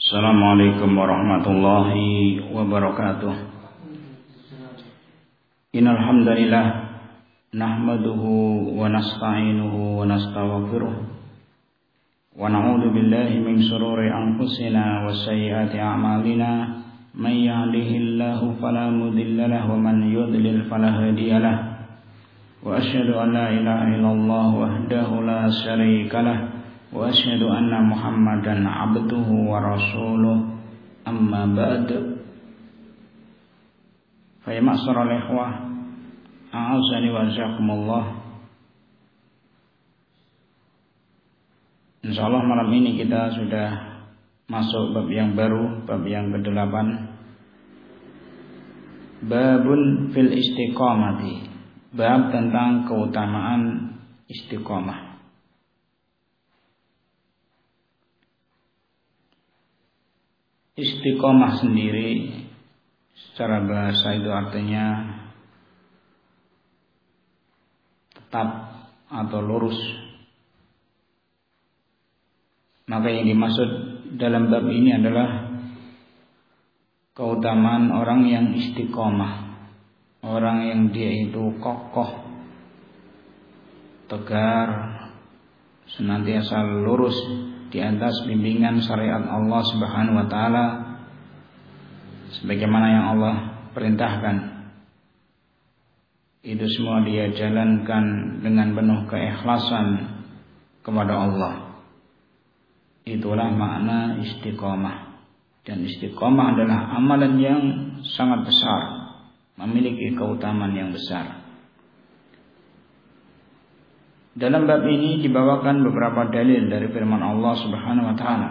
Assalamualaikum warahmatullahi wabarakatuh. Innal hamdalillah nahmaduhu wa nasta'inuhu wa nastaghfiruh wa na'udzu billahi min shururi anfusina wa sayyiati a'malina may yahdihillahu fala mudilla lahu wa man yudlil fala hadiya lahu wa asyhadu an la ilaha illallah wahdahu la syarika lahu wa asyhadu anna Muhammadan abduhu wa rasuluh amma ba'd. Fa ya ma'syaral ikhwah, a'azzani wa jazakumullah. Insyaallah malam ini kita sudah masuk bab yang baru, bab yang ke-8. Babun fil istiqamati. Bab tentang keutamaan istiqamah. Istiqomah sendiri secara bahasa itu artinya tetap atau lurus. Maka yang dimaksud dalam bab ini adalah keutamaan orang yang istiqomah, orang yang dia itu kokoh, tegar, senantiasa lurus di atas bimbingan syariat Allah Subhanahu wa taala sebagaimana yang Allah perintahkan. Itu semua dia jalankan dengan penuh keikhlasan kepada Allah. Itulah makna istiqomah. Dan istiqomah adalah amalan yang sangat besar, memiliki keutamaan yang besar. Dalam bab ini dibawakan beberapa dalil dari firman Allah Subhanahu wa taala.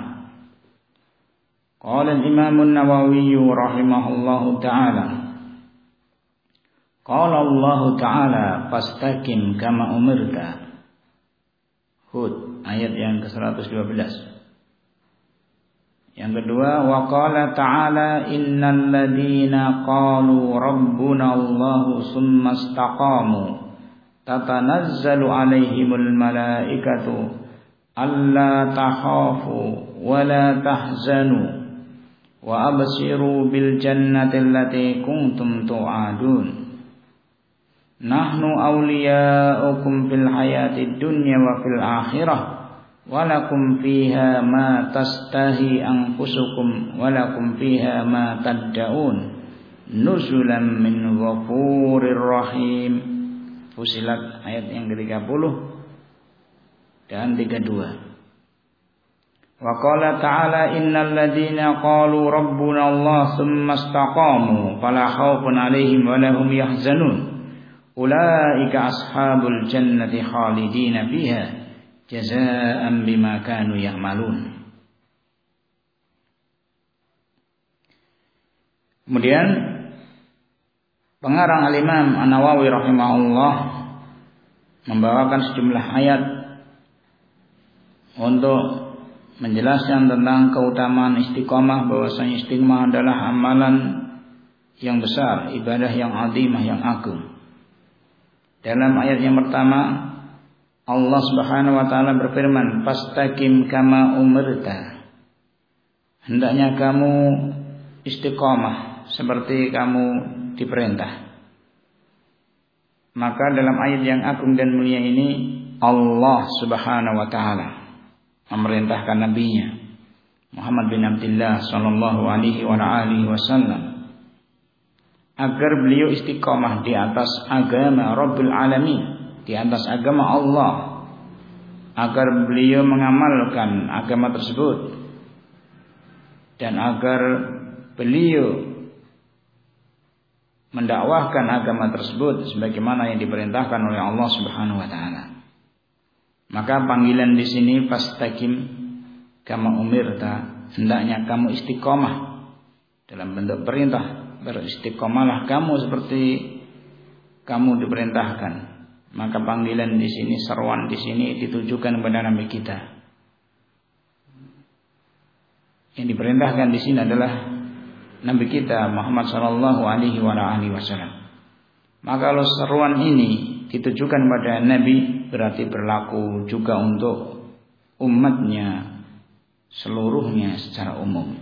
Qala al-Imam an-Nawawi rahimahullahu taala. Qala Allah taala fastaqim kama umirta. Hud ayat yang ke-112. Yang kedua, wa qala ta'ala innal ladzina qalu rabbuna Allahu tsumma istaqamu tatanazzalu alaihimul malaikatu alla takhafu wa la tahzanu wa abshiru bil jannati allati kuntum tu'adun nahnu awliya'ukum fil hayatid dunya wa fil akhirah wa lakum fiha ma tastahi anfusukum wa lakum fiha ma tad'un nuzulan min ghafurir rahim. Fusilat ayat yang ke-30 dan 32. Wa qala ta'ala innal ladzina qalu rabbuna Allah tsumma istaqamu fala khaufun 'alaihim wa lahum yahzanun ulaika ashabul jannati khalidina fiha jazaa'an bima kanu ya'malun. Kemudian pengarang al-Imam An-Nawawi rahimahullah membawakan sejumlah ayat untuk menjelaskan tentang keutamaan istiqomah, bahwasanya istiqomah adalah amalan yang besar, ibadah yang azimah, yang agung. Dalam ayat yang pertama Allah Subhanahu wa taala berfirman, "Fastaqim kama umirta." Hendaknya kamu istiqomah seperti kamu diperintah. Maka dalam ayat yang agung dan mulia ini Allah Subhanahu wa taala memerintahkan nabinya Muhammad bin Abdullah sallallahu alaihi wa alihi wasallam agar beliau istiqamah di atas agama Rabbul Alamin, di atas agama Allah, agar beliau mengamalkan agama tersebut dan agar beliau mendakwahkan agama tersebut sebagaimana yang diperintahkan oleh Allah Subhanahu wa taala. Maka panggilan di sini fastaqim kama umirta, hendaknya kamu istiqomah dalam bentuk perintah, beristiqomalah kamu seperti kamu diperintahkan. Maka panggilan di sini, seruan di sini ditujukan kepada nabi kita. Yang diperintahkan di sini adalah Nabi kita Muhammad sallallahu alaihi wasallam. Maka kalau seruan ini ditujukan pada Nabi, berarti berlaku juga untuk umatnya seluruhnya secara umum.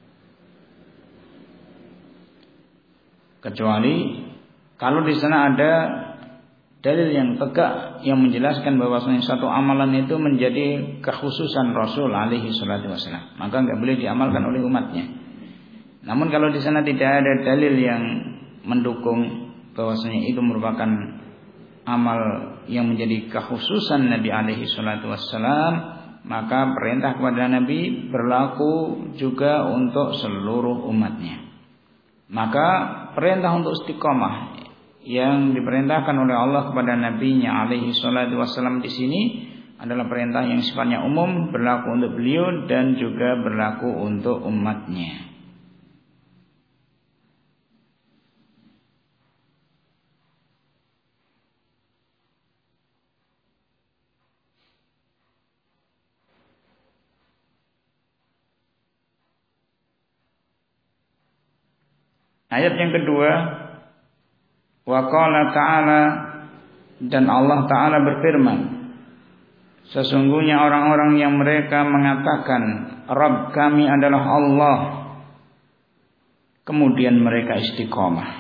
Kecuali kalau di sana ada dalil yang tegak yang menjelaskan bahwasanya satu amalan itu menjadi kekhususan Rasul alaihi salatu wasallam, maka enggak boleh diamalkan oleh umatnya. Namun kalau di sana tidak ada dalil yang mendukung bahwasanya itu merupakan amal yang menjadi kekhususan Nabi alaihi salatu wasallam, maka perintah kepada Nabi berlaku juga untuk seluruh umatnya. Maka perintah untuk istiqomah yang diperintahkan oleh Allah kepada Nabi-Nya alaihi salatu wasallam di sini adalah perintah yang sifatnya umum, berlaku untuk beliau dan juga berlaku untuk umatnya. Ayat yang kedua, wa qala ta'ala, dan Allah Ta'ala berfirman, sesungguhnya orang-orang yang mereka mengatakan Rabb kami adalah Allah, kemudian mereka istiqomah,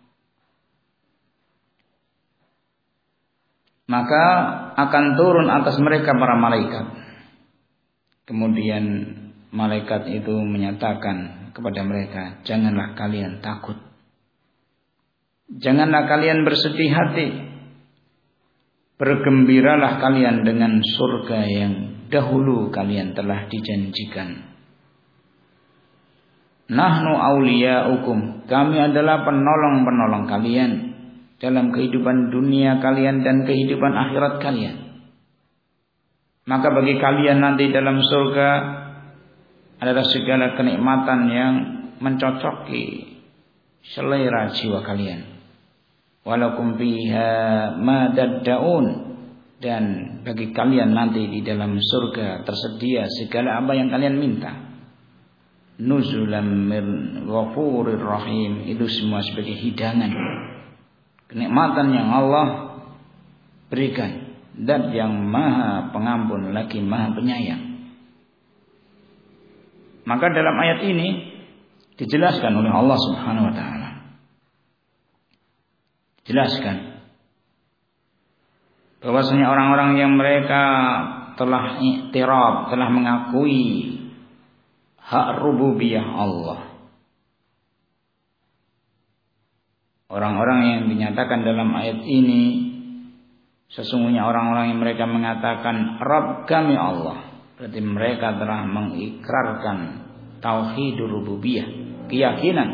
maka akan turun atas mereka para malaikat. Kemudian malaikat itu menyatakan kepada mereka, janganlah kalian takut, janganlah kalian bersedih hati, bergembiralah kalian dengan surga yang dahulu kalian telah dijanjikan. Nahnu awliyaukum, kami adalah penolong-penolong kalian dalam kehidupan dunia kalian dan kehidupan akhirat kalian. Maka bagi kalian nanti dalam surga adalah segala kenikmatan yang mencocoki selera jiwa kalian. Walakum fiha ma tad'un, dan bagi kalian nanti di dalam surga tersedia segala apa yang kalian minta. Nuzulam min ghafurir rahim, itu semua sebagai hidangan, kenikmatan yang Allah berikan, dan yang maha pengampun lagi maha penyayang. Maka dalam ayat ini dijelaskan oleh Allah Subhanahu wa taala, jelaskan bahwasanya orang-orang yang mereka telah i'tiraf, telah mengakui hak rububiyah Allah, orang-orang yang dinyatakan dalam ayat ini, sesungguhnya orang-orang yang mereka mengatakan Rabb kami Allah, berarti mereka telah mengikrarkan tauhidur rububiyah, keyakinan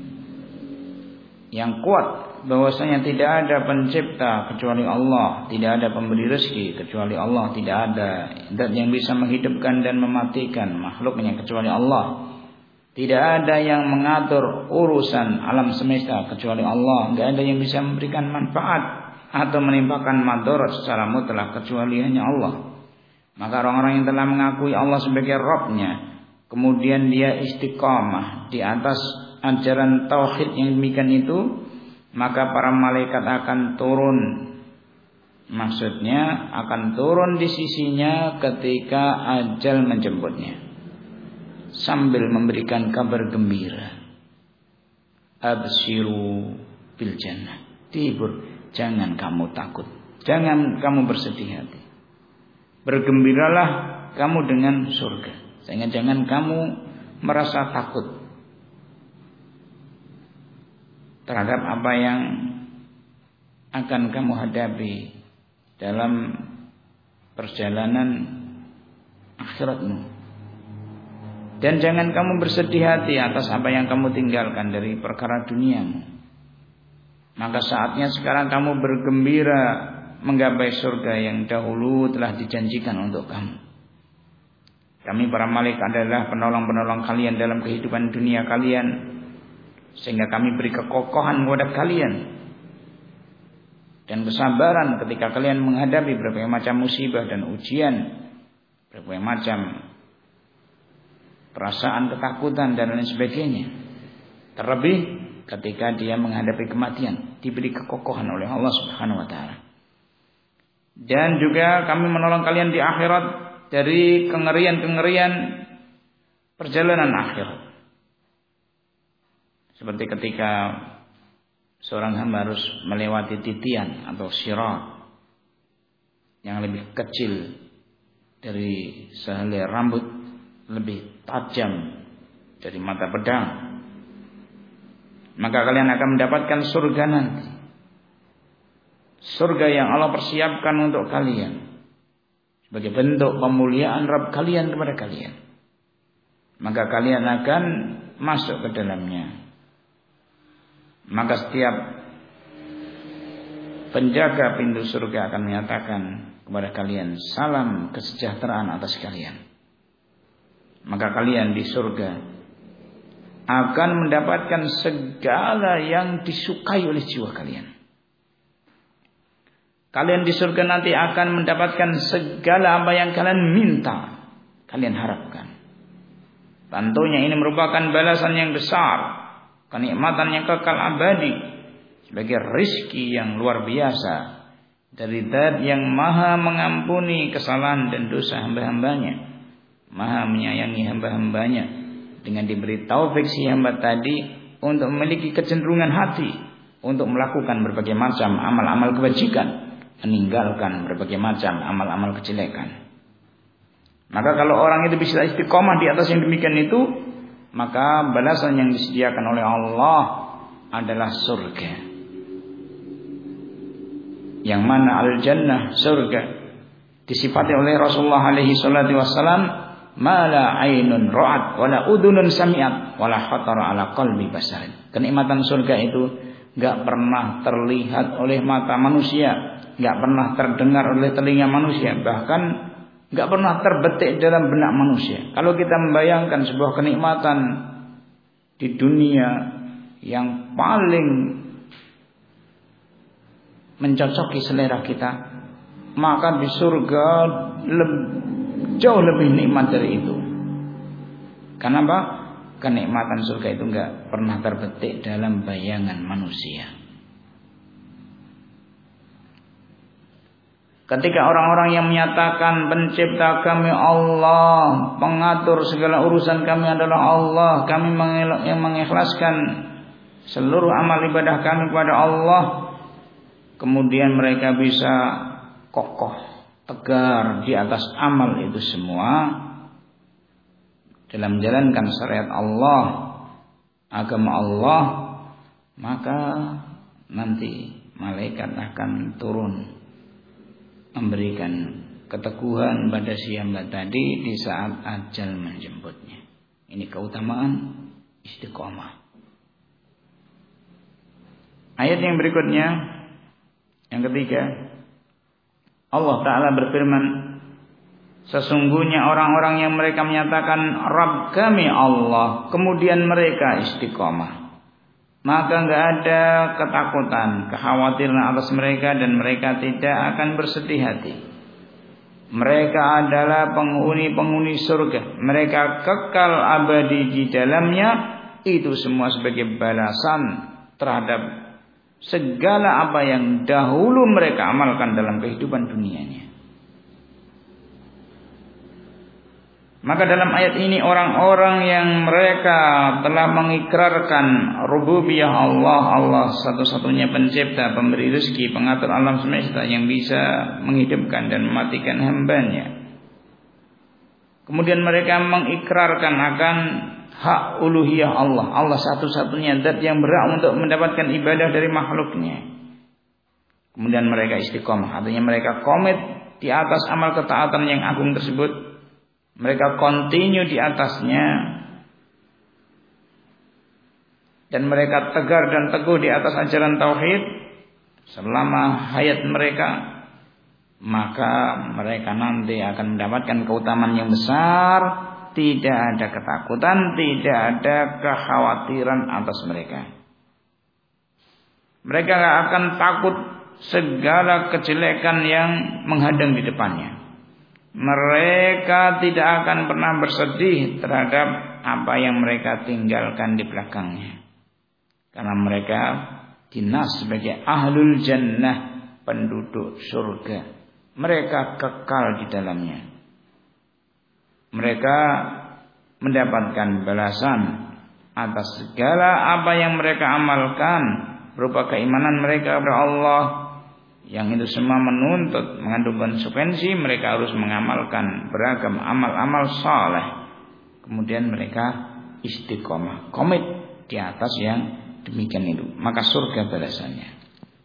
yang kuat bahwasanya tidak ada pencipta kecuali Allah, tidak ada pemberi rezeki kecuali Allah, tidak ada zat yang bisa menghidupkan dan mematikan makhluknya kecuali Allah, tidak ada yang mengatur urusan alam semesta kecuali Allah, tidak ada yang bisa memberikan manfaat atau menimpakan madarat secara mutlak kecuali hanya Allah. Maka orang-orang yang telah mengakui Allah sebagai Rabb-nya, kemudian dia istiqamah di atas ajaran tauhid yang demikian itu, maka para malaikat akan turun. Maksudnya akan turun di sisinya ketika ajal menjemputnya, sambil memberikan kabar gembira. Absyiru bil jannah, tibur, jangan kamu takut, jangan kamu bersedih hati, bergembiralah kamu dengan surga, sehingga jangan kamu merasa takut terhadap apa yang akan kamu hadapi dalam perjalanan akhiratmu. Dan jangan kamu bersedih hati atas apa yang kamu tinggalkan dari perkara duniamu. Maka saatnya sekarang kamu bergembira menggapai surga yang dahulu telah dijanjikan untuk kamu. Kami para malaikat adalah penolong-penolong kalian dalam kehidupan dunia kalian, sehingga kami beri kekokohan kepada kalian dan kesabaran ketika kalian menghadapi berbagai macam musibah dan ujian, berbagai macam perasaan ketakutan dan lain sebagainya. Terlebih ketika dia menghadapi kematian, diberi kekokohan oleh Allah Subhanahu wa taala. Dan juga kami menolong kalian di akhirat dari kengerian-kengerian perjalanan akhirat. Seperti ketika seorang hamba harus melewati titian atau sirat yang lebih kecil dari sehelai rambut, lebih tajam dari mata pedang, maka kalian akan mendapatkan surga nanti. Surga yang Allah persiapkan untuk kalian sebagai bentuk pemuliaan Rabb kalian kepada kalian. Maka kalian akan masuk ke dalamnya. Maka setiap penjaga pintu surga akan menyatakan kepada kalian, salam kesejahteraan atas kalian. Maka kalian di surga akan mendapatkan segala yang disukai oleh jiwa kalian. Kalian di surga nanti akan mendapatkan segala apa yang kalian minta, kalian harapkan. Tentunya ini merupakan balasan yang besar, kenikmatan yang kekal abadi, sebagai rizki yang luar biasa dari Zat yang maha mengampuni kesalahan dan dosa hamba-hambanya, maha menyayangi hamba-hambanya, dengan diberi taufik si hamba tadi untuk memiliki kecenderungan hati untuk melakukan berbagai macam amal-amal kebajikan, meninggalkan berbagai macam amal-amal kejelekan. Maka kalau orang itu bisa istiqomah di atas yang demikian itu, maka balasan yang disediakan oleh Allah adalah surga. Yang mana al-jannah, surga, disifati oleh Rasulullah alaihi salatu wassalam, ma la ainun ra'at wa la udhunun sami'at wa la khatara ala qalbi basar. Kenikmatan surga itu enggak pernah terlihat oleh mata manusia, enggak pernah terdengar oleh telinga manusia, bahkan enggak pernah terbetik dalam benak manusia. Kalau kita membayangkan sebuah kenikmatan di dunia yang paling mencocoki selera kita, maka di surga jauh lebih nikmat dari itu. Kenapa? Kenikmatan surga itu enggak pernah terbetik dalam bayangan manusia. Ketika orang-orang yang menyatakan pencipta kami Allah, pengatur segala urusan kami adalah Allah, kami yang mengikhlaskan seluruh amal ibadah kami kepada Allah, kemudian mereka bisa kokoh, tegar di atas amal itu semua dalam menjalankan syariat Allah, agama Allah, maka nanti malaikat akan turun memberikan keteguhan pada si hamba tadi di saat ajal menjemputnya. Ini keutamaan istiqomah. Ayat yang berikutnya, yang ketiga, Allah Ta'ala berfirman, sesungguhnya orang-orang yang mereka menyatakan Rabb kami Allah, kemudian mereka istiqomah, maka enggak ada ketakutan, kekhawatiran atas mereka, dan mereka tidak akan bersedih hati. Mereka adalah penghuni-penghuni surga, mereka kekal abadi di dalamnya. Itu semua sebagai balasan terhadap segala apa yang dahulu mereka amalkan dalam kehidupan dunianya. Maka dalam ayat ini orang-orang yang mereka telah mengikrarkan rububiyah Allah, Allah satu-satunya pencipta, pemberi rezeki, pengatur alam semesta yang bisa menghidupkan dan mematikan hambanya. Kemudian mereka mengikrarkan akan hak uluhiyah Allah, Allah satu-satunya zat yang berhak untuk mendapatkan ibadah dari makhluknya. Kemudian mereka istiqomah, artinya mereka komit di atas amal ketaatan yang agung tersebut. Mereka continue di atasnya, dan mereka tegar dan teguh di atas ajaran tauhid selama hayat mereka. Maka mereka nanti akan mendapatkan keutamaan yang besar. Tidak ada ketakutan, tidak ada kekhawatiran atas mereka. Mereka tidak akan takut segala kejelekan yang menghadang di depannya. Mereka tidak akan pernah bersedih terhadap apa yang mereka tinggalkan di belakangnya, karena mereka dinas sebagai ahlul jannah, penduduk surga. Mereka kekal di dalamnya. Mereka mendapatkan balasan atas segala apa yang mereka amalkan berupa keimanan mereka kepada Allah, yang itu semua menuntut mengandung konsekuensi mereka harus mengamalkan beragam amal-amal saleh. Kemudian mereka istiqomah, komit di atas yang demikian itu, maka surga balasannya.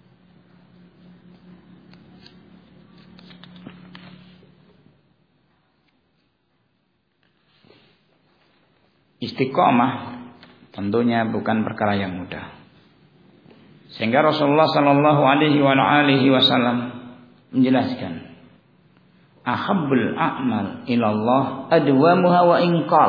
Istiqomah tentunya bukan perkara yang mudah. Sehingga Rasulullah sallallahu alaihi wasallam menjelaskan, ahabbul a'mal ilallah adwamuha wa inqal.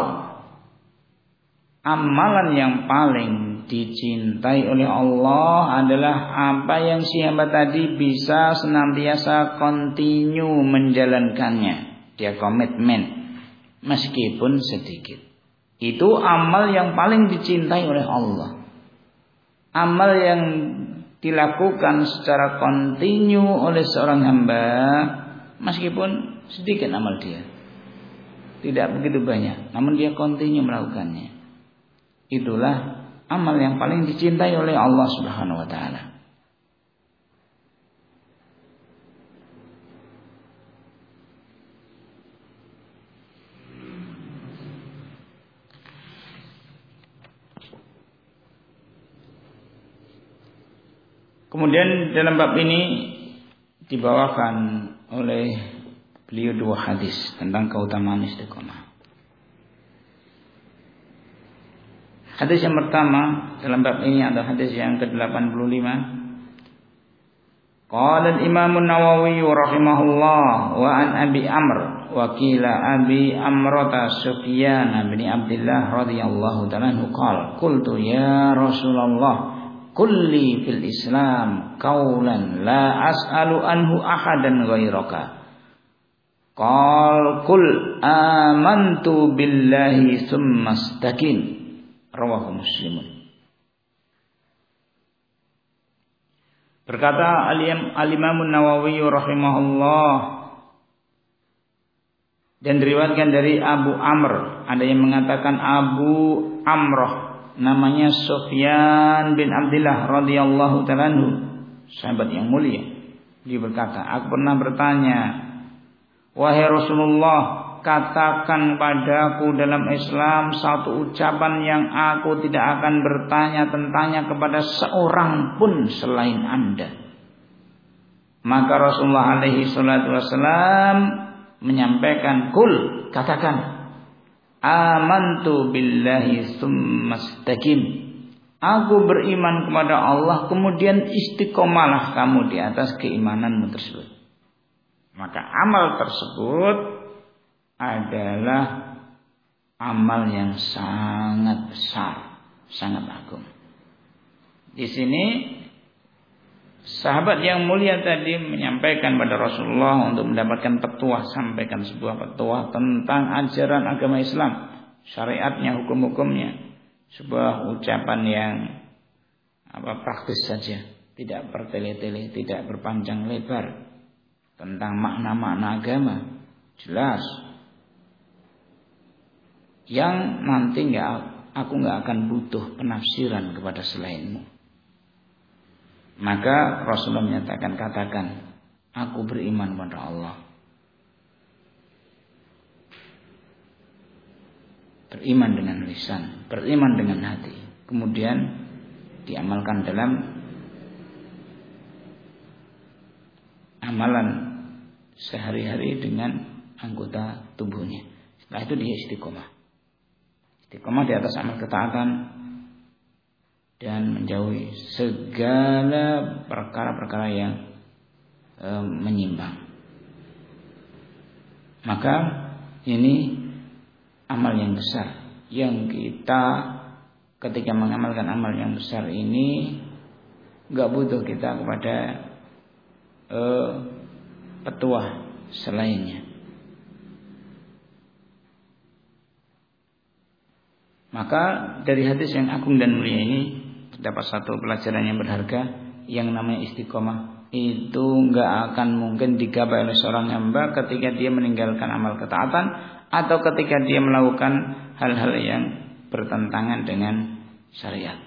Amalan yang paling dicintai oleh Allah adalah apa yang si hamba tadi bisa senantiasa continue menjalankannya. Dia komitmen meskipun sedikit. Itu amal yang paling dicintai oleh Allah. Amal yang dilakukan secara kontinu oleh seorang hamba, meskipun sedikit amal dia, tidak begitu banyak, namun dia kontinu melakukannya. Itulah amal yang paling dicintai oleh Allah Subhanahu wa taala. Kemudian dalam bab ini dibawakan oleh beliau dua hadis tentang keutamaan istiqomah. Hadis yang pertama dalam bab ini adalah hadis yang ke-85. Qala al-Imam an-Nawawi rahimahullah wa an Abi Amr wa qila Abi Amrata Sufyan bin Abdullah radhiyallahu ta'ala anhu qala qultu ya Rasulullah kulli fil Islam qaulan la as'alu anhu ahadan ghairaka. Qal qul amantu billahi tsumma istaqim. Rawahu Muslimun. Berkata Al-Imam An-Nawawi rahimahullah, dan diriwayatkan dari Abu Amr, ada yang mengatakan Abu Amrah, namanya Sufyan bin Abdullah radhiyallahu ta'ala anhu, sahabat yang mulia. Dia berkata, aku pernah bertanya, wahai Rasulullah, katakan padaku dalam Islam satu ucapan yang aku tidak akan bertanya tentangnya kepada seorang pun selain Anda. Maka Rasulullah alaihi salatu wasallam menyampaikan, kul, katakan, amantu billahi tsumma istaqim. Aku beriman kepada Allah, kemudian istiqomalah kamu di atas keimananmu tersebut. Maka amal tersebut adalah amal yang sangat besar, sangat agung. Di sini sahabat yang mulia tadi menyampaikan pada Rasulullah untuk mendapatkan petuah, sampaikan sebuah petuah tentang ajaran agama Islam, syariatnya, hukum-hukumnya, sebuah ucapan yang praktis saja, tidak bertele-tele, tidak berpanjang lebar, tentang makna-makna agama, jelas. Yang nanti aku nggak akan butuh penafsiran kepada selainmu. Maka Rasulullah menyatakan, katakan, aku beriman kepada Allah. Beriman dengan lisan, beriman dengan hati, kemudian diamalkan dalam amalan sehari-hari dengan anggota tubuhnya. Setelah itu dia istiqomah. Istiqomah di atas amal ketaatan dan menjauhi segala perkara-perkara yang menyimpang. Maka ini amal yang besar yang kita ketika mengamalkan amal yang besar ini enggak butuh kita kepada petuah selainnya. Maka dari hadis yang agung dan mulia ini terdapat satu pelajaran yang berharga, yang namanya istiqomah itu enggak akan mungkin digapai oleh seorang hamba ketika dia meninggalkan amal ketaatan atau ketika dia melakukan hal-hal yang bertentangan dengan syariat.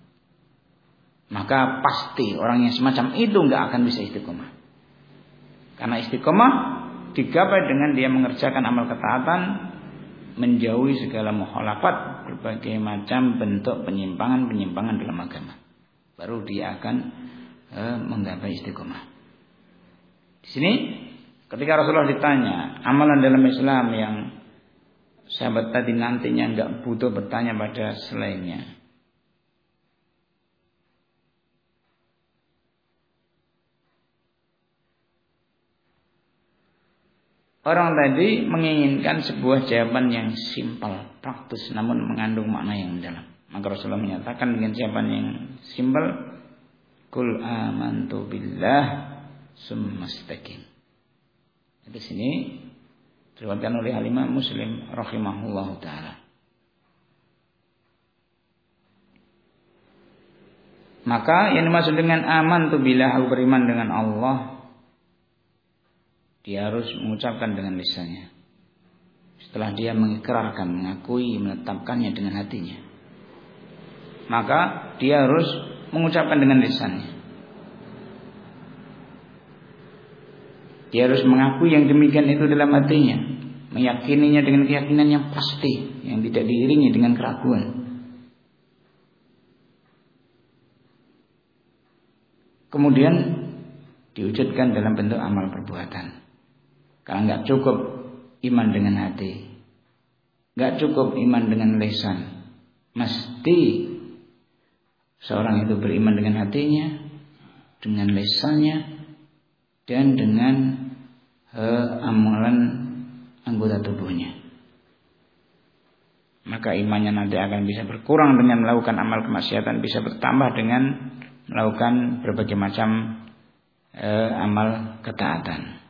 Maka pasti orang yang semacam itu enggak akan bisa istiqomah. Karena istiqomah digapai dengan dia mengerjakan amal ketaatan, menjauhi segala mukhalafat, berbagai macam bentuk penyimpangan dalam agama. Baru dia akan menggapai istiqomah. Di sini ketika Rasulullah ditanya amalan dalam Islam yang sahabat tadi nantinya enggak butuh bertanya pada selainnya. Orang tadi menginginkan sebuah jawaban yang simpel, praktis, namun mengandung makna yang dalam. Maka Rasulullah menyatakan dengan jawaban yang simpel, Qul amantu billah summa istaqim. Di sini diriwayatkan oleh Imam Muslim rahimahullahu taala. Maka yang dimaksud dengan amantu billah, aku beriman dengan Allah, dia harus mengucapkan dengan lisannya. Setelah dia mengikrarkan, mengakui, menetapkannya dengan hatinya, maka dia harus mengucapkan dengan lisannya. Dia harus mengakui yang demikian itu dalam hatinya, meyakininya dengan keyakinan yang pasti, yang tidak diiringi dengan keraguan. Kemudian diwujudkan dalam bentuk amal perbuatan. Karena enggak cukup iman dengan hati, enggak cukup iman dengan lisan, mesti seorang itu beriman dengan hatinya, dengan lisannya, dan dengan amalan anggota tubuhnya. Maka imannya nanti akan bisa berkurang dengan melakukan amal kemaksiatan, bisa bertambah dengan melakukan berbagai macam amal ketaatan.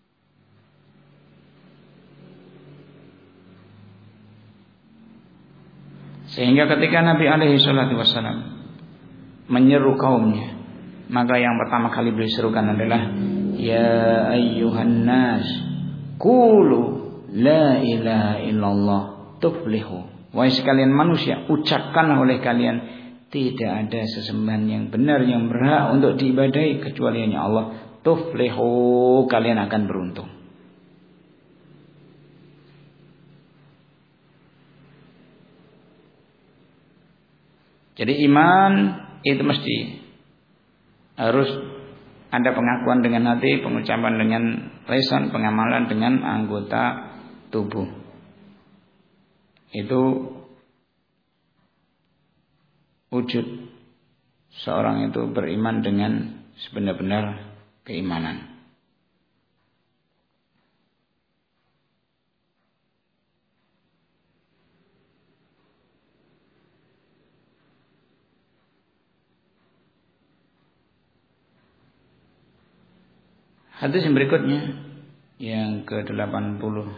Sehingga ketika Nabi alaihi salatu wassalam menyeru kaumnya, maka yang pertama kali beliau serukan adalah ya ayyuhan nas qulu la ilaha illallah tuflihu. Wahai sekalian manusia, ucapkanlah oleh kalian tidak ada sesembahan yang benar yang berhak untuk diibadahi kecuali hanya Allah. Tuflihu, kalian akan beruntung. Jadi iman itu mesti harus ada pengakuan dengan hati, pengucapan dengan lisan, pengamalan dengan anggota tubuh. Itu wujud seorang itu beriman dengan sebenar-benar keimanan. Hadis yang berikutnya yang ke-86.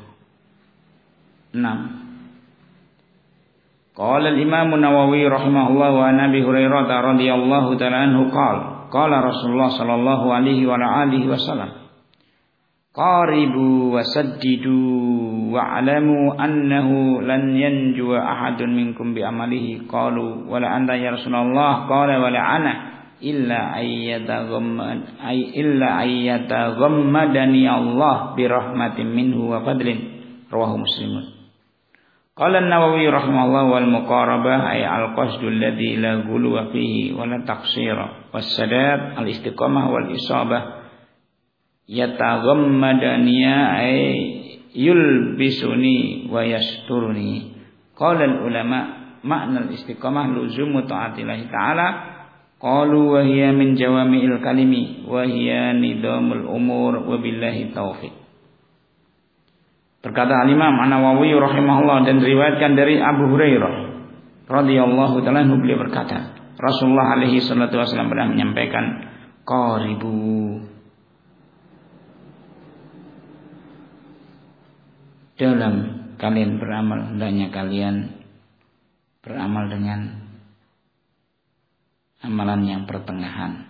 Qala al-Imam Nawawi rahimahullah wa Nabi Hurairah radhiyallahu ta'ala anhu qala Rasulullah sallallahu alaihi wa alihi wasallam qaribu wasaddidu wa'lamu annahu lan yanjua ahadun minkum bi amalihi qalu wala anta ya Rasulullah qala wala ana illa ayyataghammadani Allah bi rahmatin minhu wa fadlin rawahu Muslimun. Qala an-Nawawi rahimahullah wal muqarabah ay al-qasdu alladhi la ghuluwa fihi wa la taqsira was sadad al-istiqamah wal isabah yataghammadani ay yulbisuni wa yasturuni. Qala al-ulama makna al-istiqamah luzumu ta'atillahi ta'ala qalu wa hiya min jawami'il kalimi wa hiya nidamul umur wa billahi taufiq. Berkata Imam An-Nawawi rahimahullah dan diriwayatkan dari Abu Hurairah radhiyallahu ta'ala anhu, beliau berkata Rasulullah alaihi salatu wasallam pernah menyampaikan qaribu, dalam kalian beramal hendaknya kalian beramal dengan amalan yang pertengahan,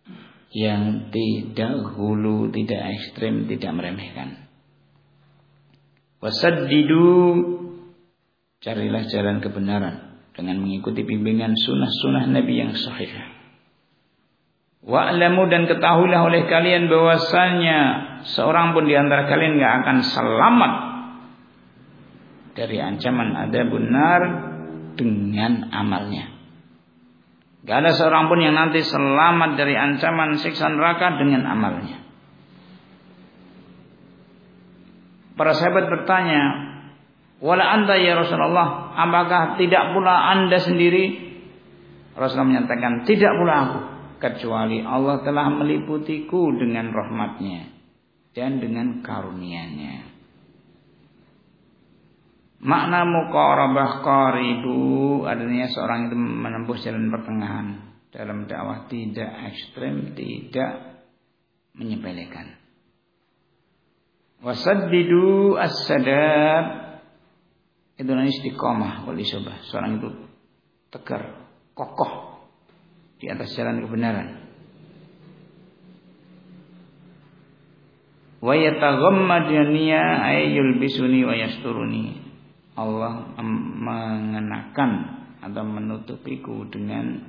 yang tidak hulu, tidak ekstrim, tidak meremehkan. Wasaddidu, carilah jalan kebenaran dengan mengikuti bimbingan sunnah-sunnah Nabi yang sahih. Wa'lamu, dan ketahuilah oleh kalian bahwasanya seorang pun di antara kalian enggak akan selamat dari ancaman adzabun nar dengan amalnya. Enggak ada seorang pun yang nanti selamat dari ancaman siksa neraka dengan amalnya. Para sahabat bertanya, "Wala anta ya Rasulullah, apakah tidak pula Anda sendiri?" Rasulullah menyatakan, "Tidak pula aku, kecuali Allah telah meliputiku dengan rahmat-Nya dan dengan karunia-Nya." Makna muqarabah qaribu artinya seorang itu menempuh jalan pertengahan dalam dakwah, tidak ekstrem, tidak menyepelekan. Wasaddidu as-sadad, itu namanya istiqomah wal isobah. Seorang itu tegar, kokoh di atas jalan kebenaran. Wa yataghammadani ay yulbisuni wa yasturuni. Allah mengenakan atau menutupiku dengan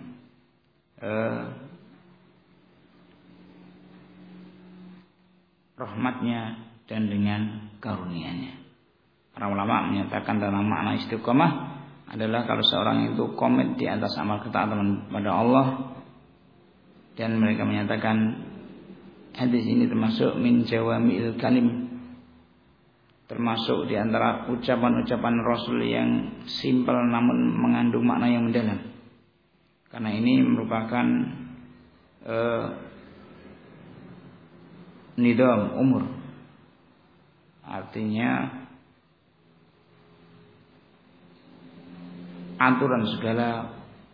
rahmatnya dan dengan karunia-Nya. Para ulama menyatakan dalam makna istiqomah adalah kalau seorang itu komit di atas amal ketaatan kepada Allah, dan mereka menyatakan hadis ini termasuk min jawami'il kalim, termasuk di antara ucapan-ucapan Rasul yang simpel namun mengandung makna yang mendalam. Karena ini merupakan nidam umur. Artinya aturan segala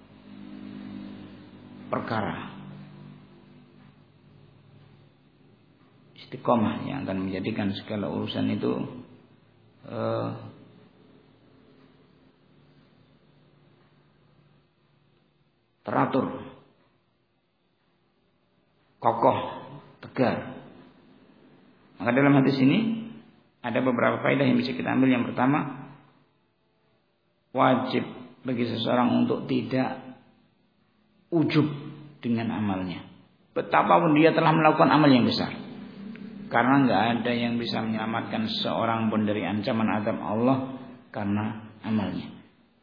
perkara. Istiqomah yang akan menjadikan segala urusan itu teratur, kokoh, tegar. Maka dalam hadis ini ada beberapa faedah yang bisa kita ambil. Yang pertama, wajib bagi seseorang untuk tidak ujub dengan amalnya, betapapun dia telah melakukan amal yang besar. Karena enggak ada yang bisa menyelamatkan seorang pun dari ancaman azab Allah karena amalnya.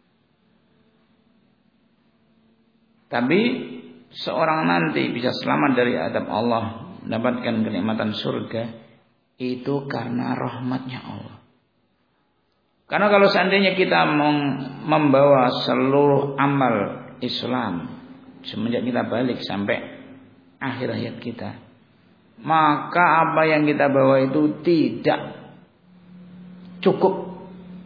Tapi seorang nanti bisa selamat dari azab Allah, mendapatkan kenikmatan surga, itu karena rahmatnya Allah. Karena kalau seandainya kita membawa seluruh amal Islam semenjak kita balik sampai akhir hayat kita, maka apa yang kita bawa itu tidak cukup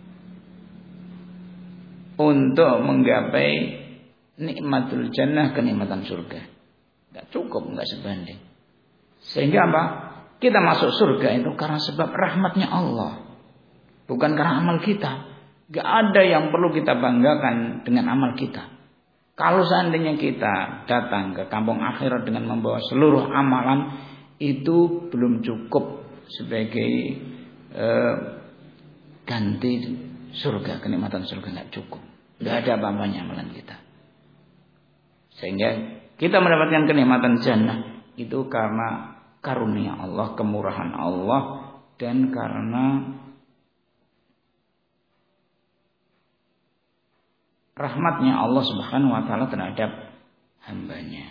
untuk menggapai nikmatul jannah, kenikmatan surga. Tidak cukup, tidak sebanding. Sehingga apa? Kita masuk surga itu karena sebab rahmatnya Allah, bukan karena amal kita. Gak ada yang perlu kita banggakan dengan amal kita. Kalau seandainya kita datang ke kampung akhirat dengan membawa seluruh amalan, itu belum cukup sebagai ganti surga, kenikmatan surga, gak cukup. Gak ada apa-apanya amalan kita. Sehingga kita mendapatkan kenikmatan jannah itu karena karunia Allah, kemurahan Allah, dan karena rahmatnya Allah Subhanahu wa taala terhadap hambanya.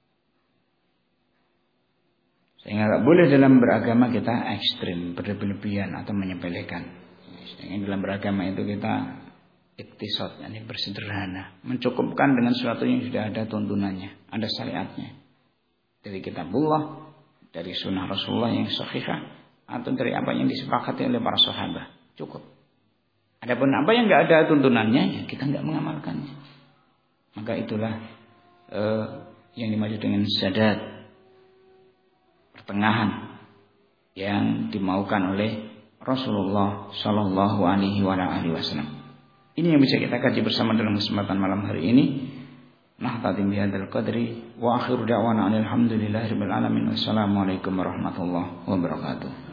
Sehingga tidak boleh dalam beragama kita ekstrim, berlebihan atau menyepelekan. Sehingga dalam beragama itu kita iktisad, yani bersederhana, mencukupkan dengan sesuatu yang sudah ada tuntunannya, ada syariatnya, dari kitabullah, dari sunnah Rasulullah yang sahihah, atau dari apa yang disepakati oleh para sahabat, cukup. Adapun apa yang enggak ada tuntunannya, ya kita enggak mengamalkannya. Maka itulah yang dimaksud dengan sadad, pertengahan yang dimaukan oleh Rasulullah Shallallahu Alaihi Wasallam. Ini yang bisa kita kaji bersama dalam kesempatan malam hari ini. Nahtadim bihadzal qadri wa akhiru da'wana alhamdulillahirabbil alamin. Wassalamualaikum warahmatullahi wabarakatuh.